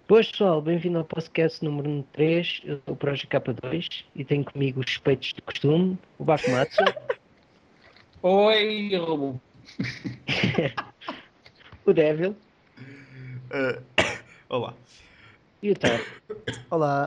Boas pessoal, bem-vindo ao podcast número 3. Eu sou o Projeto K2 e tenho comigo os suspeitos de costume, o Bakumatsu, Oi, robô. o Devil Eh, Olá. e o Taro. Olá.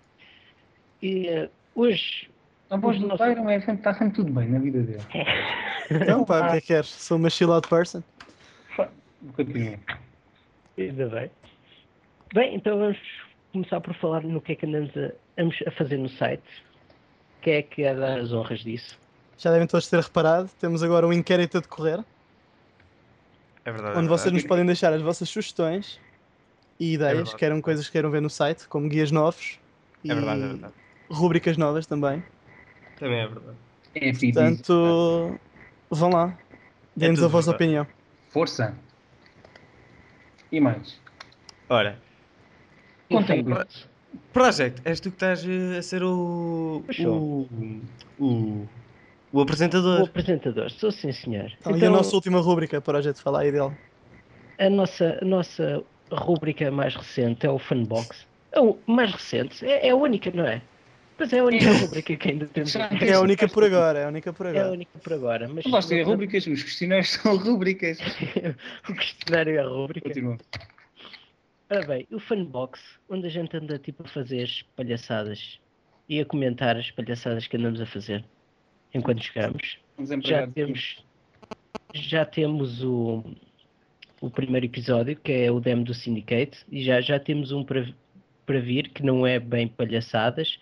E hoje A voz os do nossos... Tyron está sempre tudo bem na vida dele. Então, pá, o que é que queres? Sou uma chill out person. Continua. Ainda bem. Bem, então vamos começar por falar no que é que andamos a fazer no site. Quem é que é dar as honras disso? Já devem todos ter reparado, temos agora um inquérito a decorrer, É verdade, onde é vocês verdade. nos podem deixar as vossas sugestões e ideias, verdade, queiram é coisas que queiram ver no site, como guias novos É verdade, é e verdade. rúbricas novas também. Também é verdade. É pedido. Portanto, vão lá, deem-nos a tudo vossa verdade. opinião. Força. E mais? Ora, Contem Enfim, coisas. Project, és tu que estás a ser puxou. o, o O apresentador. apresentador, sou sim senhor. Então, e a Então, nossa última rúbrica para a gente falar aí dele? a nossa rúbrica mais recente é o Funbox. É o mais recente, é a única, não é? Pois é a única rúbrica que ainda temos Já aqui. É a única tens- por agora, é a única por É a agora. única por agora, mas Não vais ter noutra- rubricas, os questionários são rubricas. o questionário é a rúbrica. Continua. Ora bem, o Funbox, onde a gente anda tipo a fazer as palhaçadas e a comentar as palhaçadas que andamos a fazer enquanto jogamos. Uns Já empregados. temos, já temos o primeiro episódio, que é o demo do Syndicate, e já temos um para vir, que não é bem palhaçadas,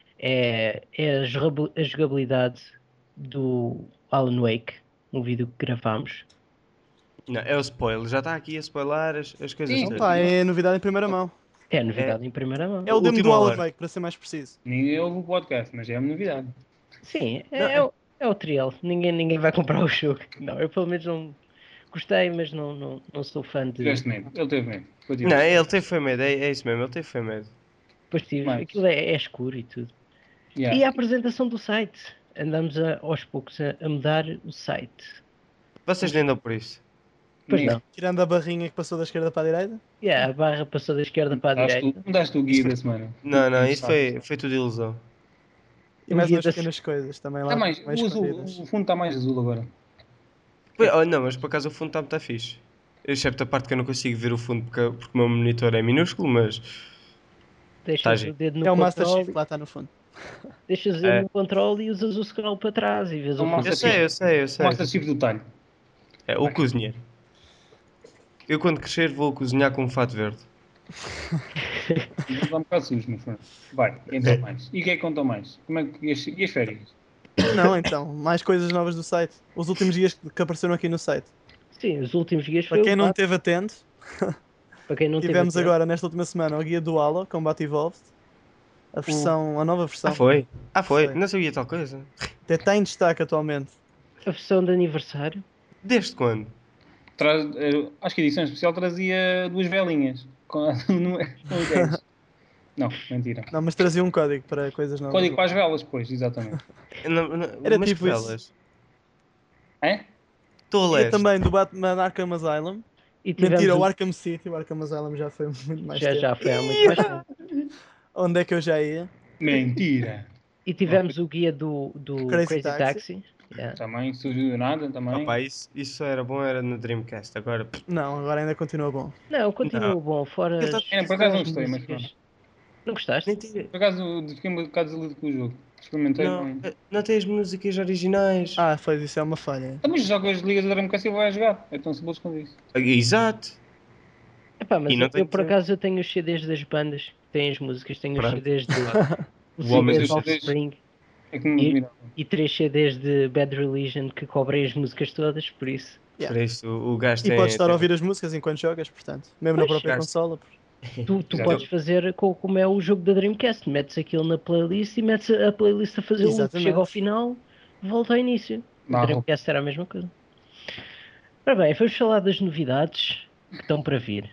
é a jogabilidade do Alan Wake, um vídeo que gravámos. Não, é o spoiler. Já está aqui a spoiler as coisas Sim, Então, todas. pá, é novidade em primeira mão. É a É novidade em primeira mão. É o demo do última Alan hora. Wake, para ser mais preciso. ninguém ouve o podcast, mas é uma novidade. Sim, Não, é o trial. Ninguém vai comprar o jogo. Não, eu pelo menos não gostei, mas não sou fã de Tiveste medo. Ele teve medo. não, Continua. ele teve foi medo. É isso mesmo, ele teve foi medo. partidos. Mais. Aquilo é escuro e tudo. Yeah. E a apresentação do site. Andamos aos poucos a mudar o site. Vocês nem dão por isso. Pois Nem não. Tirando a barrinha que passou da esquerda para a direita. Yeah, a barra passou da esquerda para a direita. mudaste o guia da semana. Não, isso foi tudo ilusão. E O mais guia umas da pequenas coisas também Está lá, mais, mais o azul, escondidas. o fundo está mais azul agora. Oh, não, mas por acaso o fundo está muito fixe. Excepto a parte que eu não consigo ver o fundo porque o meu monitor é minúsculo, mas está deixas o giro. dedo no É o Master Chief que controle, lá está no fundo. deixas o dedo É, no controle e usas o scroll para trás e vês É um o fundo. eu sei, eu sei, eu O sei. Master Chief do talho. É o cozinheiro. Eu quando crescer vou cozinhar com um fato verde. Vamos dar um bocado sujo, no fundo. Vai, então mais. E o que é que contam mais? Como é que, e as férias? Não, então, mais coisas novas do site. Os últimos dias que apareceram aqui no site. Sim, os últimos dias Para foi quem o não BAT. esteve atento, Para quem não teve tivemos atento. agora nesta última semana o guia do Halo, Combat Evolved. A nova versão. Foi? Foi. Foi. Não sabia tal coisa. Até está em destaque atualmente. A versão de aniversário. Desde quando? Acho que a edição especial trazia duas velinhas. Com ideias. Não, mentira. Não, mas trazia um código para coisas novas. Código para as velas, pois, exatamente. Era Mas tipo que isso. velas? É? Estou a E leste. também do Batman Arkham Asylum. E tivemos Mentira, o Arkham City. O Arkham Asylum já foi muito mais tempo. já foi há muito mais tempo. Onde é que eu já ia? Mentira. E tivemos o guia do Crazy Crazy Taxi. Taxi. Yeah. Também surgiu do nada, também. Opa, isso era bom, era no Dreamcast. Agora, Não, agora ainda continua bom. Não, continua não. bom, fora Ele tá- as, Por acaso fora não as gostei, mas músicas. Não gostaste? Nem tem, Por acaso fiquei um bocado desiludido com o jogo. Experimentei, não, não. não tem as músicas originais. Ah, foi isso, é uma falha. Ah, mas jogas Ligas da Dreamcast e vai jogar. É tão simples quanto isso. Exato. Epá, mas E não eu tem por que ser. acaso eu tenho os CDs das bandas que têm as músicas, tenho os Pronto. CDs de O o homem CDs dos de CDs. Offspring É que não me e, admirava. e 3 CDs de Bad Religion que cobrem as músicas todas, por isso. Yeah. Para isso, o gajo E tem. podes estar a ouvir as músicas enquanto jogas, portanto. Mesmo na Pois. própria Gasto. consola. Tu Exato. podes fazer como é o jogo da Dreamcast, metes aquilo na playlist e metes a playlist a fazer o loop, Exatamente. chega ao final, volta ao início. O Barro. Dreamcast era a mesma coisa. Ora bem, vamos falar das novidades que estão para vir.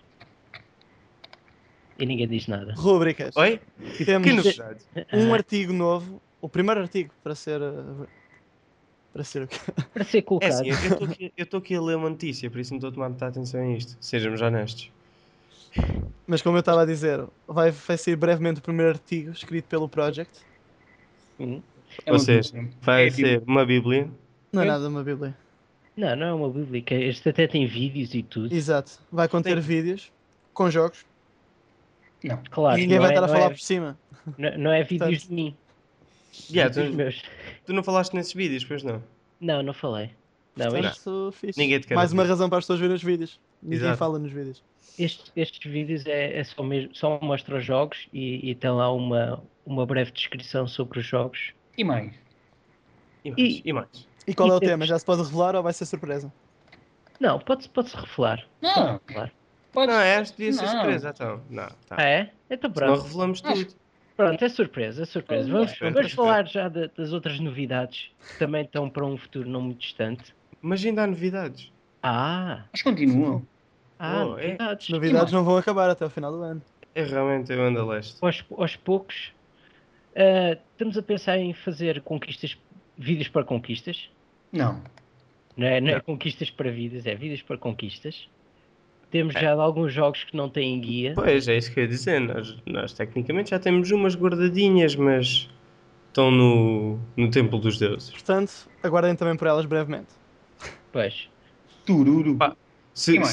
E ninguém diz nada. Rubricas. Oi? Temos Que novidade? um Ah, artigo novo. O primeiro artigo para ser... para ser o quê? para ser É colocado. assim, eu estou aqui a ler uma notícia, por isso não estou a tomar muita atenção a isto. Sejamos honestos. Mas como eu estava a dizer, vai sair brevemente o primeiro artigo escrito pelo Project. Hum. É Ou uma seja, Bíblia. vai É ser uma bíblia. Não é Pois. nada uma Bíblia. Não, não é uma bíblia. Este até tem vídeos e tudo. Exato. Vai conter Sim. vídeos com jogos Não. e Claro, ninguém vai estar a falar por cima. não é vídeos Portanto, de mim. Yeah, Vídeos tu, meus. tu não falaste nesses vídeos, pois não? Não, não falei. Não, Não. fixe. Ninguém te quer Mais uma ouvir. razão para as pessoas verem os vídeos. Ninguém Exato. fala nos vídeos. estes vídeos é só mesmo, só mostra os jogos e tem lá uma breve descrição sobre os jogos. E mais? E mais? E, E mais? E qual e é o temos- tema? Já se pode revelar ou vai ser surpresa? Não, pode-se revelar. Não. Revelar. Podes... Não, esta devia ser Não. surpresa, então. Não, tá. Ah, é? Então Senão pronto. revelamos Acho- tudo. Pronto, é surpresa, é surpresa. Vamos, Espera, vamos espera. falar já das outras novidades que também estão para um futuro não muito distante. Mas ainda há novidades. Mas continuam. Oh, é. Novidades. As novidades não vão acabar até o final do ano. É realmente a banda leste. Aos poucos, estamos a pensar em fazer vídeos para conquistas. Não. Não é Não. conquistas para vidas, é vidas para conquistas. Temos já alguns jogos que não têm guia. Pois, é isso que eu ia dizer. Nós tecnicamente já temos umas guardadinhas, mas estão no Templo dos Deuses. Portanto, aguardem também por elas brevemente. Pois. Tururu. Pá, E mais?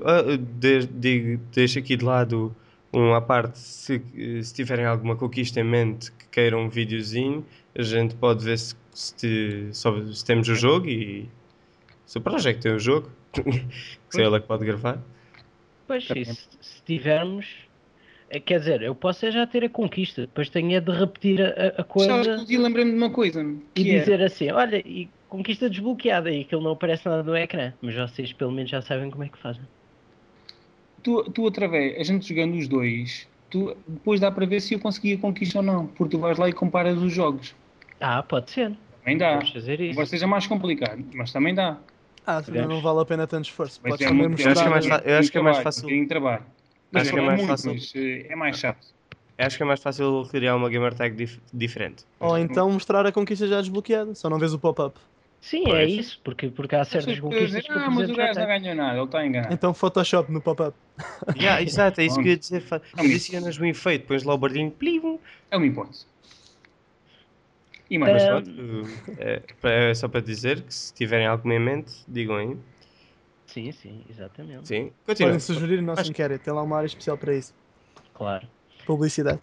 Deixo aqui de lado à parte, se tiverem alguma conquista em mente que queiram um videozinho, a gente pode ver se temos o jogo e se o Project tem o jogo, que sei ela que pode gravar. Pois, e se tivermos. Quer dizer, eu posso é já ter a conquista, depois tenho é de repetir a Sabes coisa que eu lembrei-me de uma coisa. e Que é... dizer assim: olha, e conquista desbloqueada, e aquilo não aparece nada no ecrã, mas vocês pelo menos já sabem como é que fazem. Tu através, a gente jogando os dois, depois dá para ver se eu consegui a conquista ou não. Porque tu vais lá e comparas os jogos. Pode ser. Também dá. Vamos fazer isso. Embora seja mais complicado, mas também dá. Não vale a pena tanto esforço. Mas Podes é também muito, Eu acho que é mostrar. mais eu acho que é mais fácil. Um bocadinho de trabalho. Mas Acho que é não mais muito, fácil. mas é mais chato. Acho que é mais fácil criar uma gamer tag diferente. Ou então mostrar a conquista já desbloqueada. Só não vês o pop-up. Sim, Pois. é isso, porque há certas conquistas que, por mas o exemplo, já gajo não tem. ganhou nada, ele está enganado. Então Photoshop no pop-up. Exato, é isso que eu ia dizer. Adicionas o efeito, pões lá o bardinho, plim. É uma hipótese. E Mas mais? pronto, é só para dizer que se tiverem algo em mente, digam aí. Sim, exatamente. Sim, continua. Podem sugerir o nosso Acho- inquérito. Tem lá uma área especial para isso. Claro. Publicidade.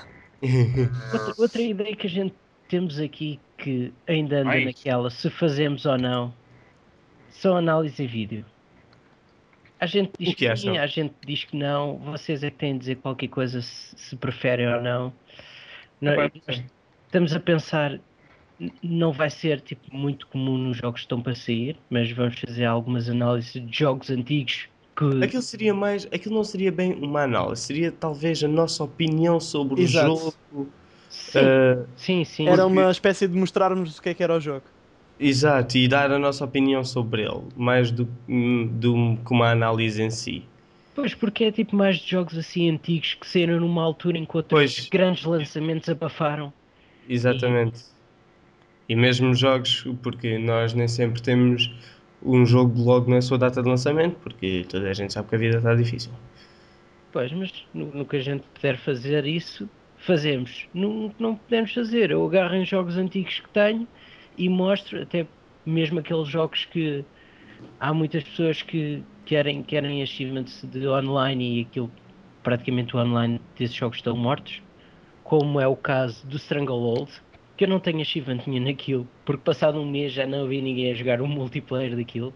Outra ideia que a gente temos aqui que ainda anda Mais? naquela, se fazemos ou não, são análise em vídeo. A gente diz O que que acham? sim, a gente diz que não. Vocês é que têm de dizer qualquer coisa se preferem ou não. Epá, Nós estamos a pensar, não vai ser tipo muito comum nos jogos que estão para sair, mas vamos fazer algumas análises de jogos antigos que Aquilo não seria bem uma análise, seria talvez a nossa opinião sobre Exato. o jogo. sim, sim. Era uma espécie de mostrarmos o que era o jogo. Exato, e dar a nossa opinião sobre ele, mais do que uma análise em si. Pois, porque é tipo mais de jogos assim antigos que saíram numa altura em que outros Pois. grandes lançamentos abafaram. Exatamente. E mesmo jogos, porque nós nem sempre temos um jogo logo na sua data de lançamento, porque toda a gente sabe que a vida está difícil. Pois, mas no que a gente puder fazer isso, fazemos. No que não pudermos fazer, eu agarro em jogos antigos que tenho e mostro, até mesmo aqueles jogos que há muitas pessoas que querem achievements de online e aquilo, praticamente o online desses jogos estão mortos, como é o caso do Stranglehold, que eu não tenho achievement nenhum naquilo, porque passado um mês já não havia ninguém a jogar o multiplayer daquilo.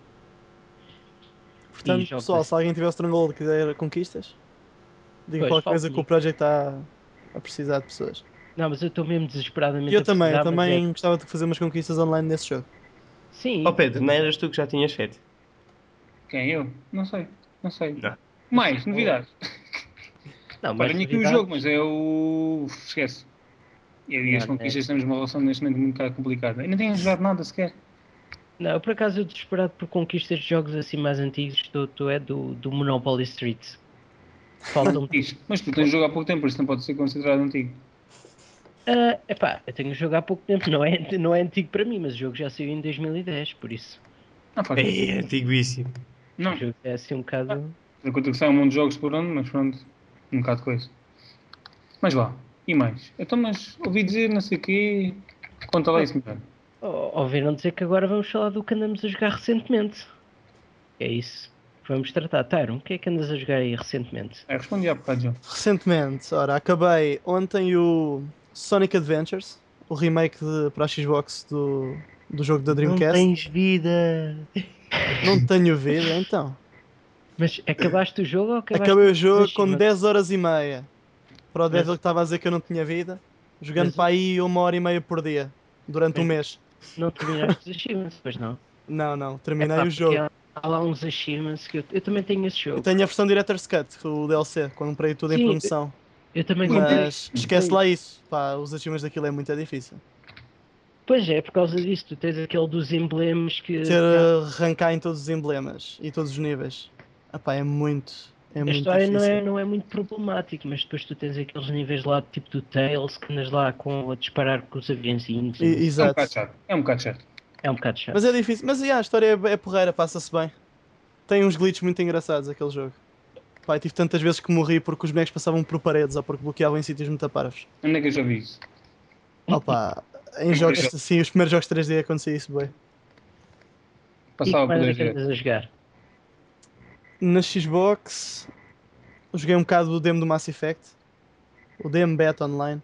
Portanto, jogos pessoal, assim. se alguém tiver o Stranglehold e quiser conquistas, diga Pois, qualquer fala coisa que o comigo. Project está a precisar de pessoas. Não, mas eu estou mesmo desesperadamente E eu a precisar, mas também gostava de fazer umas conquistas online nesse jogo. Sim. Ó Pedro, não eras tu que já tinhas feito? Quem? Eu? Não sei. Não. Mais, novidades. Não, Pá, mas tenho aqui o novidades- jogo, mas é o... Esquece. Eu e as Não, conquistas temos uma relação neste momento muito complicada. Eu não tenho jogado nada sequer. Não, por acaso eu desesperado por conquistas de jogos assim mais antigos, estou é do Monopoly Street. Faltam. Mas tu tens jogo há pouco tempo, por isso não pode ser considerado antigo. Epá, eu tenho o jogo há pouco tempo, não é antigo para mim, mas o jogo já saiu em 2010, por isso. Não faz É antiguíssimo. Não. O jogo é assim um bocado. Enquanto que sai um monte de jogos por ano, mas pronto, um bocado de coisa. Mas vá, e mais? Então, mas ouvi dizer não sei o quê, conta lá isso melhor. Ouviram dizer que agora vamos falar do que andamos a jogar recentemente. É isso que vamos tratar. Tyron, o que é que andas a jogar aí recentemente? Respondi há bocado já. Recentemente, ora, acabei ontem o Sonic Adventures, o remake para a Xbox do jogo da Não Dreamcast. tens vida. Não tenho vida, então. Mas acabaste o jogo ou acabaste Acabei o os jogo com achievements? 10 horas e meia. Para o Devil Mas- que estava a dizer que eu não tinha vida. Jogando Mas- para aí 1 hora e meia por dia. Durante um Mas- mês. Não terminaste os achievements, pois não? Não, É terminei pá, o porque jogo. há lá uns achievements que eu também tenho esse Eu jogo. tenho a versão Director's Cut, o DLC, quando comprei tudo em Sim, promoção. eu também comprei. Mas esquece lá isso. Pá, os achievements daquilo é muito difícil. Pois é, por causa disso, tu tens aquele dos emblemas Ter que há. arrancar em todos os emblemas e todos os níveis. Epá, é muito A história difícil. não é muito problemática, mas depois tu tens aqueles níveis lá, tipo do Tails, que andas lá a disparar com os aviãozinhos. E- e não sei. É um exato. bocado chato. É um bocado chato. É um bocado chato. Mas é difícil. Mas a história é porreira, passa-se bem. Tem uns glitches muito engraçados aquele jogo. Pá, eu tive tantas vezes que morri porque os bonecos passavam por paredes ou porque bloqueavam em sítios muito parvos. Onde é que eu já vi isso? Opa, em jogos, sim, os primeiros jogos 3D acontecia isso bem. E que Passava por mais é 2 que vezes. andas a jogar? Na Xbox, joguei um bocado do demo do Mass Effect. O demo beta online.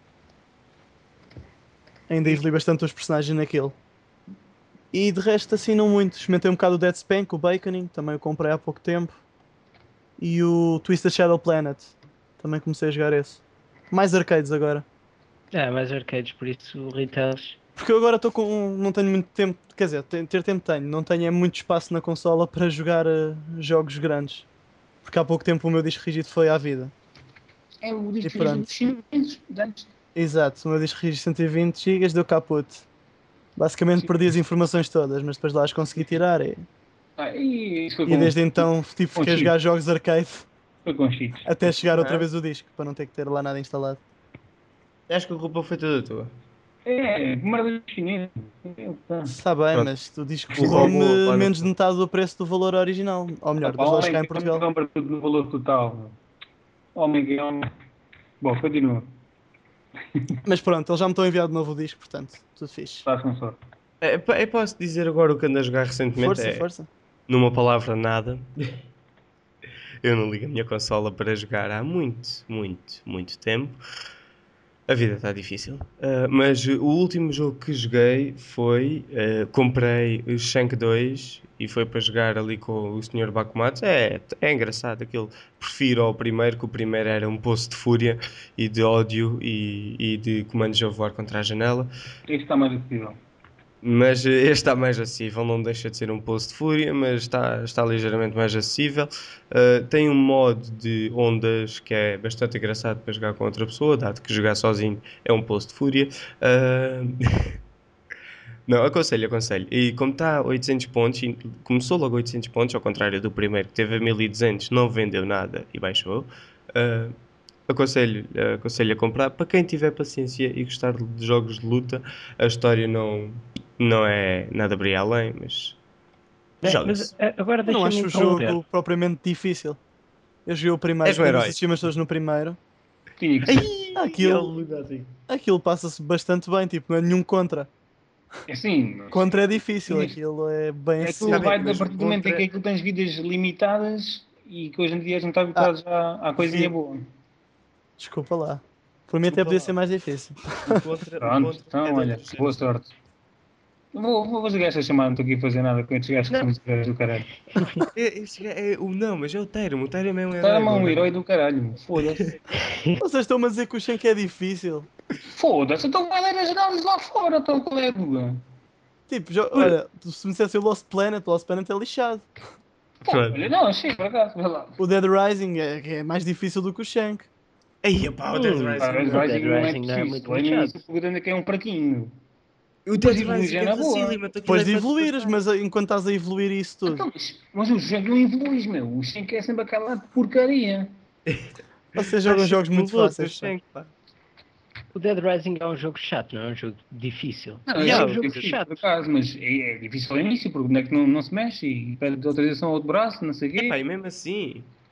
Ainda evolui bastante os personagens naquele. E de resto assim não muito. Experimentei um bocado o Dead Spank, o Baconing, também o comprei há pouco tempo. E o Twisted Shadow Planet. Também comecei a jogar esse. Mais arcades agora. Mais arcades, por isso retails. Porque eu agora estou com. Não tenho muito tempo. Quer dizer, ter tempo tenho. Não tenho muito espaço na consola para jogar jogos grandes. Porque há pouco tempo o meu disco rígido foi à vida. É o E disco pronto. dos chineses, antes. Exato, o meu disco rígido 120 GB deu caput. Basicamente Sim. perdi as informações todas, mas depois lá as consegui tirar. E isso foi E desde então tipo, com fiquei a cheats. jogar jogos arcade Foi com cheats. até chegar outra Ah. vez o disco, para não ter que ter lá nada instalado. Acho que a culpa foi toda tua. É, merda dos chineses. Está bem, Pronto. mas o disco O robô custou-me lá no- menos de metade do preço do valor original. Ou melhor, das lojas cá em Portugal. Compra tudo no valor total. Homem que é homem. Bom, continua. Mas pronto, eles já me estão a enviar de novo o disco, portanto, tudo fixe. Estás com sorte. Eu posso dizer agora o que ando a jogar recentemente. Força, É, força. numa palavra, nada. Eu não ligo a minha consola para jogar há muito tempo. A vida está difícil. Mas o último jogo que joguei foi. Comprei o Shank 2 e foi para jogar ali com o Sr. Bakumatsu. É engraçado aquilo. Prefiro ao primeiro, que o primeiro era um poço de fúria e de ódio e de comandos a voar contra a janela. Este está mais acessível. Mas este está mais acessível, não deixa de ser um poço de fúria, mas está ligeiramente mais acessível. Tem um modo de ondas que é bastante engraçado para jogar com outra pessoa, dado que jogar sozinho é um poço de fúria. Não, aconselho. E como está a 800 pontos, e começou logo a 800 pontos, ao contrário do primeiro que teve a 1200, não vendeu nada e baixou. Aconselho a comprar. Para quem tiver paciência e gostar de jogos de luta, a história não é nada brilhar além, mas joga-se. Agora Eu não deixa-me acho o interromper. jogo propriamente difícil. Eu joguei o primeiro, És um tenho os herói. achievements todos no primeiro. Tinha que ser. Aquilo passa-se bastante bem, tipo, não é nenhum contra. É assim. Contra é difícil, aquilo é bem É acessível. tudo vai a mas partir do momento em contra- que aquilo tens vidas limitadas e que hoje em dia a gente está habituado já à coisinha sim. boa. Desculpa lá. Por mim até Desculpa podia lá. ser mais difícil. Pronto, então olha, boa sorte. Vou jogar esta chamada, não estou aqui a fazer nada com estes gajos que são os heróis do caralho. Não, mas é o Termo mesmo é Está-me um herói do caralho, foda-se. Vocês estão-me a dizer que o Shenk é difícil. Foda-se, então vai ler as análises lá fora, então qual é a dúvida? Tipo, olha, se me dissesse o Lost Planet é lixado. Pô, olha, não, achei por acaso, vai lá. O Dead Rising é mais difícil do que o Shank. Aí, pá, o Dead Rising. Ah, o Dead Rising não é Rising não é muito difícil, é mesmo lixado. isso, o grande é que é um praquinho. O Depois Dead evolui Rising já é na boa. facílimo, então Depois de aquilo é para evoluires, passar. mas enquanto estás a evoluir isso tudo. Então, mas o jogo não evoluís, meu. O Shenk é sempre aquela porcaria. Vocês jogam jogos muito fáceis. pá. O Dead Rising é um jogo chato, não é um jogo difícil. Não, é é um jogo difícil, chato. por acaso, mas é difícil ao início, porque o boneco não se mexe e pede autorização ao outro braço, não sei o quê. Epá, e mesmo assim,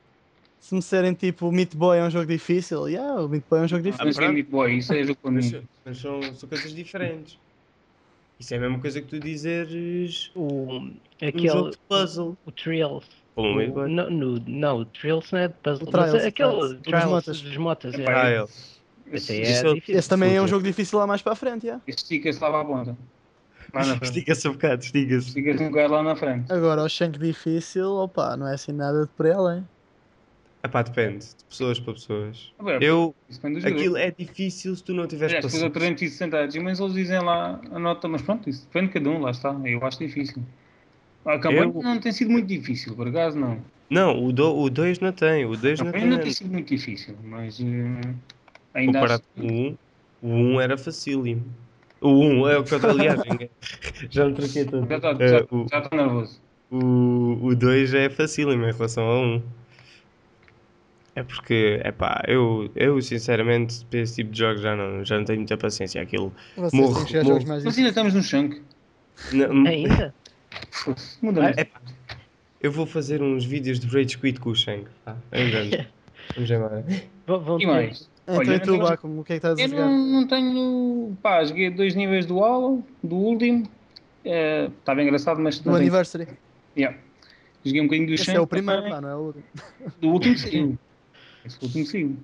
Se me disserem tipo o Meat Boy é um jogo difícil, o Meat Boy é um jogo Mas difícil. que é Meat Boy, isso é jogo para Mas, mim. mas são coisas diferentes. Isso é a mesma coisa que tu dizeres um jogo Aquele, de puzzle. o Trials. Como o Meat Boy. Não, o Trials não é de puzzle, O mas Trials, aquele o das Trials motas. dos motas, Epá, Ah, é. ele. Esse aí Isso é é difícil. Esse também é um Puta. jogo difícil lá mais para a frente, estica-se lá para a ponta. Lá na frente. Estica-se um bocado, estica-se. Estica-se um bocado lá na frente. Agora, o Shank difícil, opa, não é assim nada de por aí além. Epá, depende. De pessoas para pessoas. Ah, bem, Eu... isso depende do jogo. Aquilo é difícil se tu não tiveres Aliás, depois a paciência. 360 mas eles dizem lá a nota, mas pronto, isso depende de cada um, lá está. Eu acho difícil. A campanha Eu... não tem sido muito difícil, por acaso não. Não, o 2 não tem. O 2 A não campanha não tem tem. sido muito difícil, mas ainda acho. Comparado com o 1 era facílimo. O 1 é o que eu... Aliás, já me troquei todo. Já está nervoso. O 2 é facílimo em relação ao 1. É porque, epá, eu sinceramente para esse tipo de jogos já não tenho muita paciência. Aquilo Vocês morro, têm que jogar morro. jogos mais Mas ainda difíceis. estamos no chunk. Ainda? Muda nisso. Epá, eu vou fazer uns vídeos de Rage Quit com o Shank. Tá? Vamos embora. Vão E ter. mais? Então Olha, e tu, eu não- Baco, o que é que estás a eu jogar? não tenho. Pá, joguei 2 níveis do Hollow, do último. Estava engraçado, mas Do não tenho. Anniversary. Yeah. Joguei um bocadinho do Esse Shank é o primeiro, também. pá, não é o último. Do último sim. Esse último sim.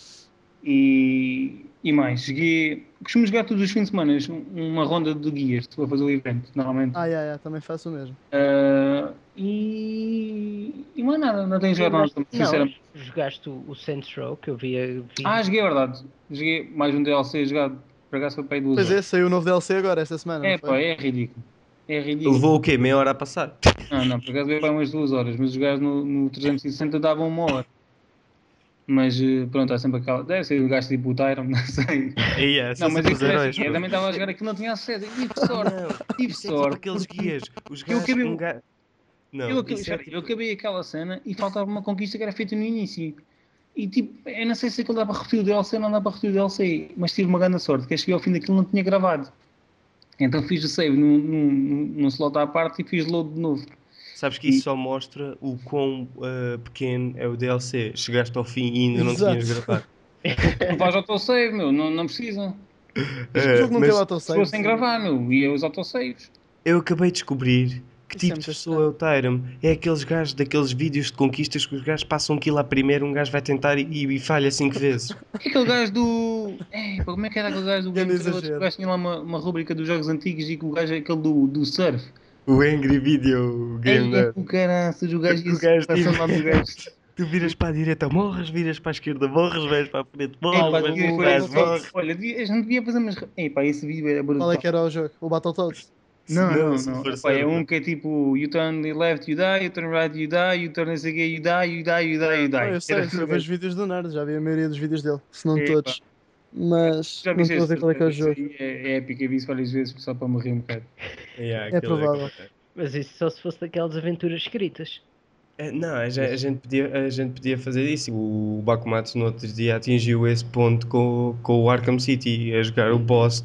E mais, joguei. Costumo jogar todos os fins de semana uma ronda de guias, estou a fazer o evento, normalmente. Também faço o mesmo. E mais nada, não tenho jogado nada, Não, sinceramente. jogaste o Saints Row, que eu vi. Joguei, é verdade. Joguei mais um DLC jogado, por acaso foi para aí 2 Pois horas. é, saiu o novo DLC agora, esta semana, não É pá, foi? é ridículo. É ridículo. Levou o quê? Meia hora a passar? Não, por acaso veio para aí umas 2 horas, mas os gajos no 360 davam 1 hora. Mas pronto, há sempre aquela. Deve ser o gajo tipo o Tyron, não sei. E é, Não, são mas sempre é os que heróis. eu Pô. também estava a jogar aquilo, não tinha acesso. E tive sorte, Não, tive isso é tipo sorte. aqueles porque guias. Os eu gajos. acabei- Um ga... Não, Eu, acabei, isso é espera, tipo... eu acabei aquela cena e faltava uma conquista que era feita no início. E tipo, eu não sei se aquilo dá para repetir o DLC ou não dá para repetir o DLC, mas tive uma grande sorte, que eu cheguei ao fim daquilo e não tinha gravado. Então fiz o save num slot à parte e fiz load de novo. Sabes que isso só mostra o quão pequeno é o DLC. Chegaste ao fim e ainda não Exato. tinhas gravado. Não faz autosave, meu, não precisa. O jogo não Mas teve Se autosave. fosse sem gravar, meu, ia os autosaves. eu acabei de descobrir que Isso é tipo de muito pessoa é o Tyram. É aqueles gajos daqueles vídeos de conquistas que os gajos passam aquilo à primeira, um gajo vai tentar e falha 5 vezes. O que é aquele gajo do. Pá, como é que era aquele gajo do Grande Game Trailers? exagero. O gajo tinha lá uma rubrica dos jogos antigos e que o gajo é aquele do surf. O Angry Video Game Ei, é Nerd. o caraças, o gajo O isso. gajo Passando tipo- lá do gajo. Tu viras para a direita, morres, viras para a esquerda, morres, vais para a frente, Pá, morres, vais devia- para trás, morres. olha, a gente devia fazer umas. Pá, esse vídeo era brutal. Qual é que era o jogo? O Battletoads? Não. Super Epá, é Surfer. um que é tipo, you turn left, you die, you turn right, you die, you turn não sei o quê, you die. Eu sei, Era eu tudo vejo vídeos do Nerd, já vi a maioria dos vídeos dele, se não Epá. todos. Mas Já não viste estou a ver qual é que é o jogo. É épico, eu vi isso várias vezes só para me rir um bocado. Yeah, É aquilo provável. complicado. Mas isso só se fosse daquelas aventuras escritas. Não, a gente podia fazer isso. O Bakumatsu no outro dia atingiu esse ponto com o Arkham City, a jogar o boss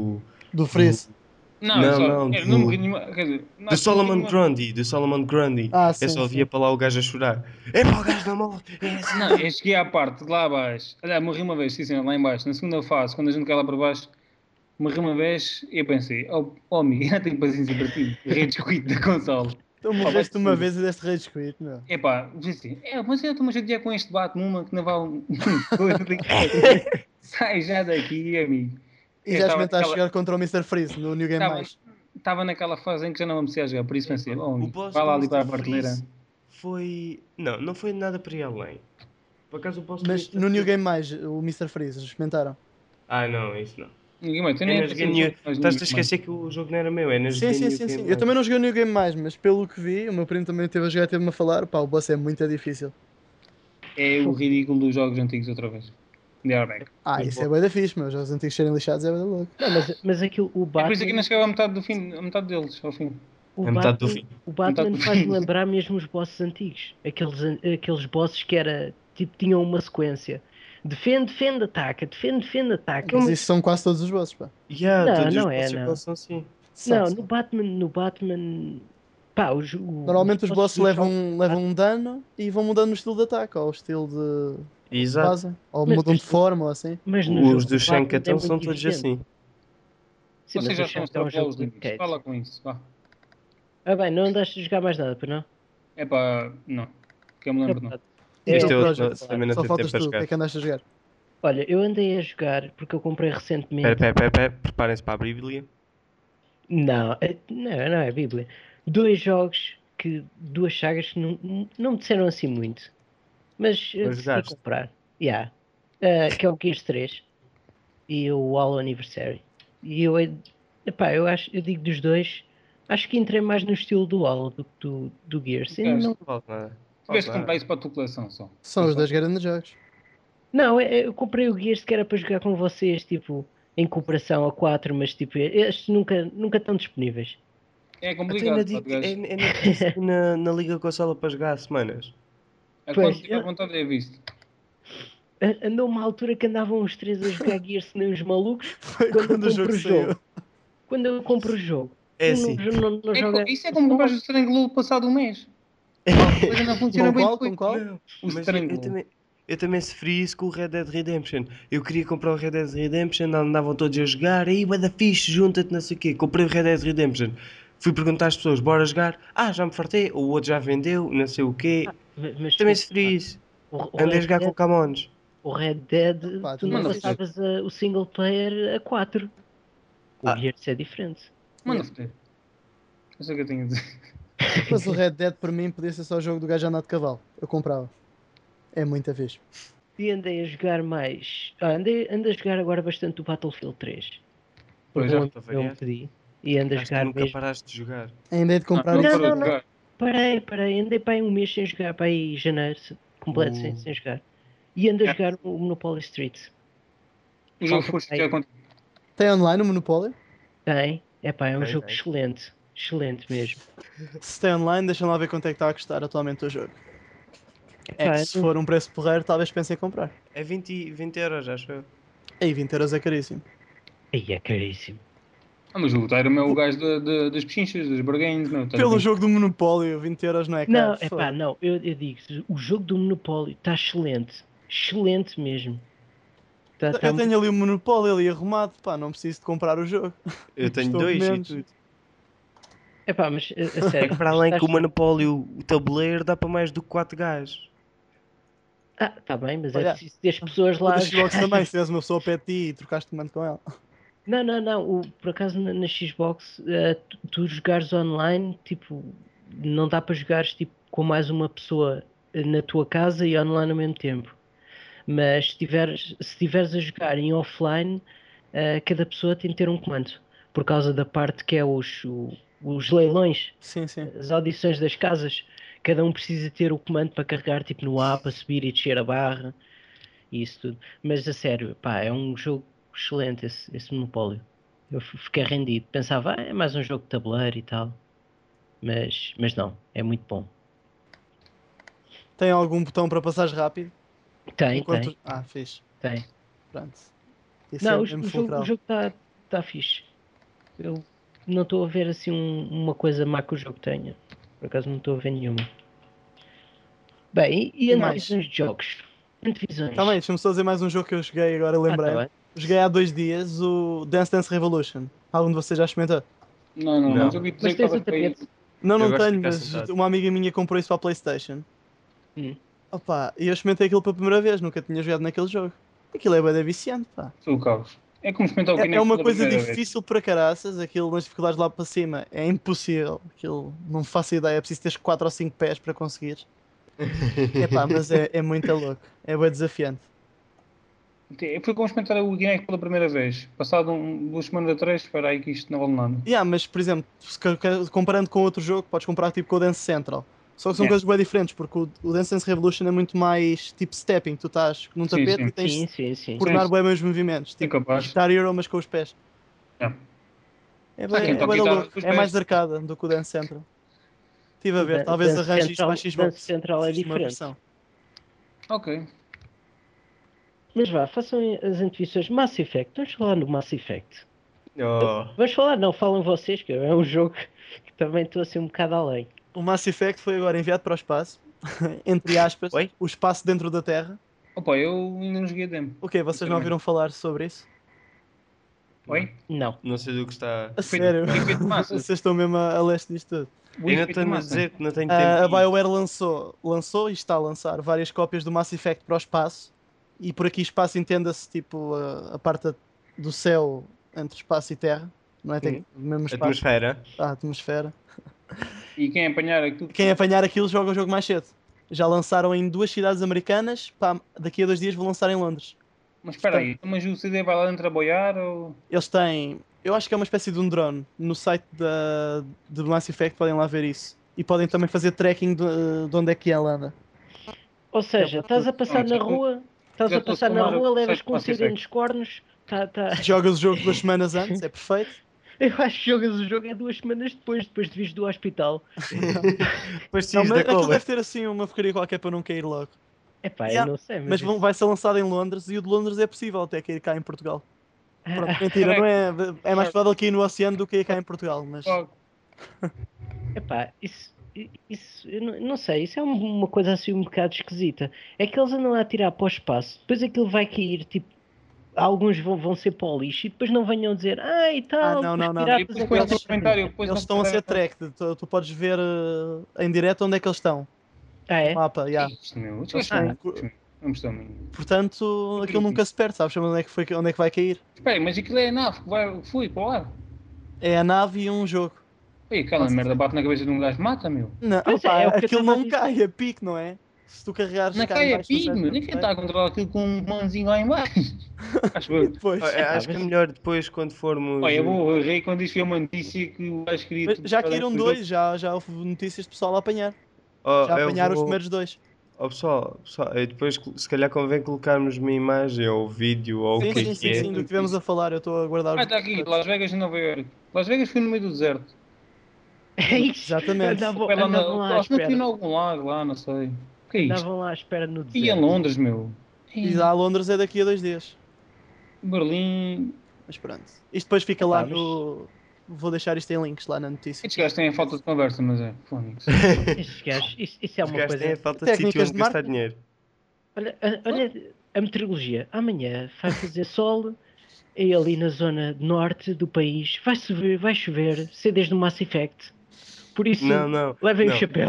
Do Freeze. Não, eu não morri nenhuma. Quer dizer, do acho que não Solomon morri nenhuma- Grundy. Ah, Eu sim, só sim. via para lá o gajo a chorar. É para o gajo não morre. É assim. Não, eu cheguei à parte de lá abaixo. Aliás, morri uma vez, sim, senhor, lá em baixo. Na segunda fase, quando a gente cai lá para baixo, morri uma vez e eu pensei, amigo, já tenho paciência para ti. Rage quit da consola. Então vai morreste uma tudo. vez e deste Rage Quit, meu. Disse assim, mas eu estou-me a chatear com este Batman que não vale coisa. Sai já daqui, amigo. E Eu já estava experimentaste naquela- jogar contra o Mr. Freeze no New Game estava- Mais. Estava naquela fase em que já não me apetecia jogar, por isso pensei, O amigo, boss vai do lá ali para a Mr. prateleira. Freeze foi... Não foi nada para ir além. Por acaso o boss do Mas Mr. no New Freeze- Game Mais, o Mr. Freeze, experimentaram? Não, isso não. Ninguém mais, eu É nem na pensei New... nisso, mas Estás-te a ninguém mais. esquecer que o jogo não era meu, é na Sim. Eu também não joguei o New Game Mais, mas pelo que vi, o meu primo também teve a jogar e teve-me a falar, pá, o boss é muito difícil. É o ridículo dos jogos antigos outra vez. The Airbag. Isso é bué da fixe, meu. Os jogos antigos serem lixados é bué da louco. Não, mas aquilo, o É por isso que ainda Batman, chegava a metade do fim, a metade deles, ao fim. o É metade do Batman, fim. o Batman Metade do faz-me fim. lembrar mesmo os bosses antigos. Aqueles bosses que era, tipo, tinham uma sequência. Defende, ataca, defende, ataca. Mas isso são quase todos os bosses, pá. Yeah, Não, todos não os é, bosses não. igual são assim. Não, São. no Batman Pá, Normalmente os bosses do jogo- levam um dano e vão mudando o estilo de ataque, ou o estilo de Exato. fazem, ou Mas- mudam mas- de forma, ou assim. Mas no Os jogo do de Platinum é Shankatão muito são todos diferente. assim. Sim, Vocês mas já o estão a Shankatão é um extrapolar jogo os de limites. skate. Fala com isso, vá. Ah bem, não andaste a jogar mais nada, para não? É pá, não. Que eu me lembro, não. E Este tu, é outro, Project? também não Só tem faltas tempo para tu, o que é jogar. que andaste a jogar? Olha, eu andei a jogar porque eu comprei recentemente. Pera, preparem-se para a Bíblia. Não, não, não é Bíblia. Duas sagas que não me disseram assim muito. Mas eu Mas decidi jogaste. comprar. Yeah. Que é o Gears 3 e o Halo Anniversary. E epá, eu digo dos dois, acho que entrei mais no estilo do Halo do que do Gears. E Gajo, não, Não vale nada. tiveste de comprar isso para a tua coleção só. São os dois grandes jogos. não, eu comprei o Gears que era para jogar com vocês, tipo, em cooperação a 4, mas tipo, estes nunca estão disponíveis. É Até complicado, pá, de gajo. ainda preciso ir na Liga Consola para jogar há semanas. É Pois, quando tiver vontade é visto. andou uma altura que andavam os três a jogar Gears nem os malucos Foi quando eu quando o compro jogo o jogo. saiu. Quando eu compro o jogo, É um assim. não joga. Isso é como comprar o Strangler passado um mês. A coisa não funciona Com bem qual? depois. Com qual? Não, O mas Strangler. eu também sofri isso com o Red Dead Redemption. Eu queria comprar o Red Dead Redemption, andavam todos a jogar, aí vai da fixe, junta-te, não sei o quê. Comprei o Red Dead Redemption. Fui perguntar às pessoas, bora jogar? Ah, já me fartei, o outro já vendeu, não sei o quê. Mas Também desculpa, sofri isso. o Andei a Red jogar com Dead, Camões. o Red Dead, Pá, tu não também Manda fixe. foder. passavas o single player a 4. O Ah. Gears é diferente. Manda foder. É isso que eu tenho a dizer. Mas o Red Dead para mim podia ser só o jogo do gajo a andar de cavalo. Eu comprava. É muita vez. E andei a jogar mais. Andei a jogar agora bastante o Battlefield 3. Pois Porque já. um amigo Para meu me variar. pedi e ando a Acho que tu jogar nunca mesmo. paraste de jogar. Ainda hei de comprar Não isso. parou de Não. jogar. Parei. Andei para aí um mês sem jogar, para aí janeiro, completo sem jogar. E ando a É. jogar o Monopoly Street. O jogo Falta foste aí. jogar contigo. Tem online o Monopoly? Tem. É um jogo Tem. excelente. Excelente mesmo. Se tem online, deixa lá ver quanto é que está a custar atualmente o jogo. É que Epá, se for um preço porreiro, talvez pense em comprar. É 20 euros, acho eu. Aí 20€ é caríssimo. Aí é caríssimo. Ah, mas o Tyron é o gajo das pechinchas, das bargains, meu. Estás a Pelo brincar. jogo do Monopólio, 20€ não é caro. Não, não. Eu digo, o jogo do Monopoly está excelente. Excelente mesmo. Eu tenho ali o Monopólio ali arrumado, pá, não preciso de comprar o jogo. Eu tenho Custou 2 e menos. tudo. Epá, mas a É sério. que para além que o estás- Monopólio, o tabuleiro, dá para mais do que 4 gajos. Ah, tá bem, mas é Olha, preciso ter as pessoas O lá. da a Xbox jogar. também, se tiveres uma pessoa ao pé de ti e trocaste de mando com ela. Não. Por acaso na Xbox, tu jogares online, tipo, não dá para jogares tipo, com mais uma pessoa na tua casa e online ao mesmo tempo. Mas se estiveres a jogar em offline, cada pessoa tem de ter um comando. Por causa da parte que é os leilões, Sim, sim. as audições das casas. Cada um precisa ter o comando para carregar tipo no A, para subir e descer a barra e isso tudo. Mas a sério, pá, é um jogo excelente esse Monopólio. Eu fiquei rendido. Pensava, é mais um jogo de tabuleiro e tal. Mas não, é muito bom. Tem algum botão para passares rápido? Tem. Ah, fixe. Tem. Pronto. Isso é Não, mesmo o jogo fulcral. está fixe. Eu não estou a ver assim uma coisa má que o jogo tenha. Por acaso não estou a ver nenhuma. Bem, e E mais? antevisões de jogos? Antevisões. Calma aí, deixa-me só dizer mais um jogo que eu joguei agora, Tá lembrei. bem. Joguei há 2 dias o Dance Dance Revolution. Algum de vocês já experimentou? Não, Não. mas eu ouvi dizer Mas que tens estava o tapete. feio. Não, Eu não gosto de tenho, ficar mas sentado. uma amiga minha comprou isso para a PlayStation. Hum. Opa, e eu experimentei aquilo pela primeira vez, nunca tinha jogado naquele jogo. Aquilo é bué de viciante, pá. Sou o caos. É como experimentar o É Kinect uma pela coisa primeira vez. difícil para caraças, aquilo nas dificuldades lá para cima é impossível. Aquilo não faço ideia, é preciso ter 4 ou 5 pés para conseguir. Epá, mas é muito louco, é bem desafiante. Foi como experimentar o Kinect pela primeira vez. Passado 2 semanas atrás, espera aí que isto não vale nada. Mas por exemplo, comparando com outro jogo, podes comparar tipo com o Dance Central. Só que são É. coisas bem diferentes, porque o Dance Dance Revolution é muito mais tipo stepping, tu estás num Sim, tapete sim. e tens de Sim. coordenar Sim. bem os movimentos, É tipo capaz. Guitar Hero, mas com os pés. É. É Há quem bem, é toque bué da guitarra louco, com os é mais pés. arcada do que o Dance Central. Estive a O ver, talvez Dance arranje isto para a Central, Dance Xbox. Central é Existe uma diferente. versão. Ok. Mas vá, façam as antevisões. Mass Effect. Vamos falar no Mass Effect. Oh, Vamos falar, não, falam vocês, que é um jogo que também estou assim um bocado além. O Mass Effect foi agora enviado para o espaço, entre aspas, Oi? o espaço dentro da Terra. Opa, eu ainda não joguei a demo. O quê? Vocês não ouviram falar sobre isso? Oi? Não. não sei do que está. A Efeito- sério? efeito massa. Vocês estão mesmo a leste disto tudo. O Ainda efeito estou a massa. dizer que não tenho A tempo. BioWare lançou e está a lançar várias cópias do Mass Effect para o espaço. E por aqui espaço entenda-se tipo a parte do céu entre espaço e terra. Não é? Tem o mesmo espaço. Atmosfera. A atmosfera. E quem apanhar aquilo. Quem apanhar aquilo joga o jogo mais cedo. Já lançaram em 2 cidades americanas. Pá, daqui a 2 dias vão lançar em Londres. Mas espera aí, mas o CD vai lá dentro a boiar ou. Eles têm, eu acho que é uma espécie de um drone. No site do Mass Effect podem lá ver isso. E podem também fazer tracking de onde é que ela anda. Ou seja, estás a passar Não, na já tô- rua, estás já a tô a passar na tomar o rua, levas site com um Mass CD Effect. nos cornos. Tá. Jogas o jogo 2 semanas antes, é perfeito. Eu acho que jogas o jogo é 2 semanas depois de vires do hospital. Depois Não, saís mas da aquilo cova. deve ter assim uma porcaria qualquer para não cair logo. Epá, Yeah, eu não sei, Mas isso- vai ser lançado em Londres e o de Londres é possível até cair cá em Portugal. Pronto, Ah, mentira, não é? É mais provável cair no oceano do que cair cá em Portugal, mas Oh, epá, isso eu não sei, isso é uma coisa assim um bocado esquisita. É que eles andam a atirar para o espaço, depois aquilo vai cair, tipo, alguns vão ser para o lixo e depois não venham dizer, e tal, não, os não, não. e piratas depois é que põe eles no comentário. Depois eles não estão a ser percebe- tracked. Tu podes ver em direto onde é que eles estão. é? No mapa, Que yeah. isto, meu? Os Eles gajos estão- não gostou de mim. Portanto, aquilo nunca se perde, sabes onde é que onde é que vai cair? Espera aí, mas aquilo é a nave que foi para o ar. É a nave e um jogo. Ei, aquela Nossa. merda bate na cabeça de um gajo, mata, meu. Não, Pois é, opá, é o que eu aquilo estava a não dizer. cai, é pique, não é? Se tu carregares Na cá caia é embaixo do pico, meu. Ninguém está a controlar aquilo com um mãozinho lá em baixo. Acho E eu. depois, Acho que é melhor depois, quando formos. Olha, eu vou rir quando isto foi uma notícia que o gajo queria... mas tudo já para caíram dentro do 2, já houve notícias de pessoal a apanhar. Oh, Já eu apanharam os vou- primeiros 2. Oh, pessoal, e depois se calhar convém colocarmos uma imagem ou vídeo ou o Sim, que sim, é sim, que é. sim, do que estivemos a falar, eu estou a guardar Ah, os está aqui, todos. Las Vegas e Nova Iorque. Las Vegas foi no meio do deserto. É isso. Exatamente. Andavam lá à Acho que não tinha espera. algum lago lá, não sei. O que é isto? Andavam lá à espera no E a deserto. Londres, meu. E lá a Londres é daqui a 2 dias. Berlim... Mas pronto. Isto depois fica lá Epá, mas- no. Vou deixar isto em links lá na notícia. Estes gajos têm a falta de conversa, mas é. Fónix. Estes gajos, isso é Os uma gajos têm a coisa. falta de sítio Técnicas onde de gastar marketing. dinheiro. Olha a meteorologia. Amanhã vai fazer sol e ali na zona norte do país vai chover, CDs do Mass Effect. Por isso, Não. levem o não. chapéu.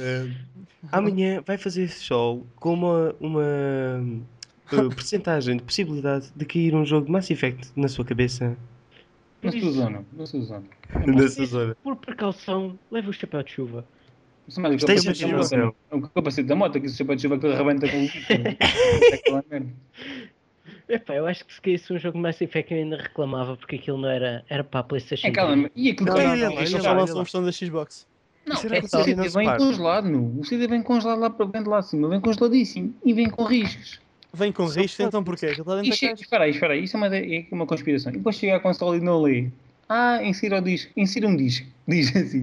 Amanhã vai fazer sol com uma percentagem de possibilidade de cair um jogo de Mass Effect na sua cabeça. Na Por sua isso, zona, na sua zona. Nessa zona. por precaução, leve o chapéu de chuva. Mas o Esteja capacete da de moto, ilusão. é o capacete da moto, que esse chapéu de chuva que arrebenta com o é aquela merda. Epá, eu acho que se caísse um jogo de Mass Effect eu ainda reclamava porque aquilo não era para a PlayStation É aquela 3. merda. E aquilo Não, que não, é não, isto, Eles olha só lá, pá. lançam a versão da Xbox. Não, Será é que só o o CD CD não se vem parte? congelado, meu. O CD vem congelado lá para dentro, lá acima. Vem congeladíssimo. E vem com riscos. Vem com Só risco, pode. então porquê? Aquilo está E dentro da chega, caixa. espera aí. Isso é uma conspiração. E depois chega a console e não lê. Insira o disco. Insira um disco. Diz assim.